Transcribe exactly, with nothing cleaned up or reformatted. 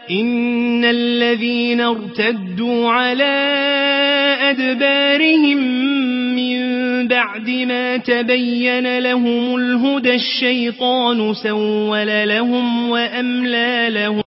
إن الذين ارتدوا على أدبارهم من بعد ما تبين لهم الهدى الشيطان سول لهم وأملى لهم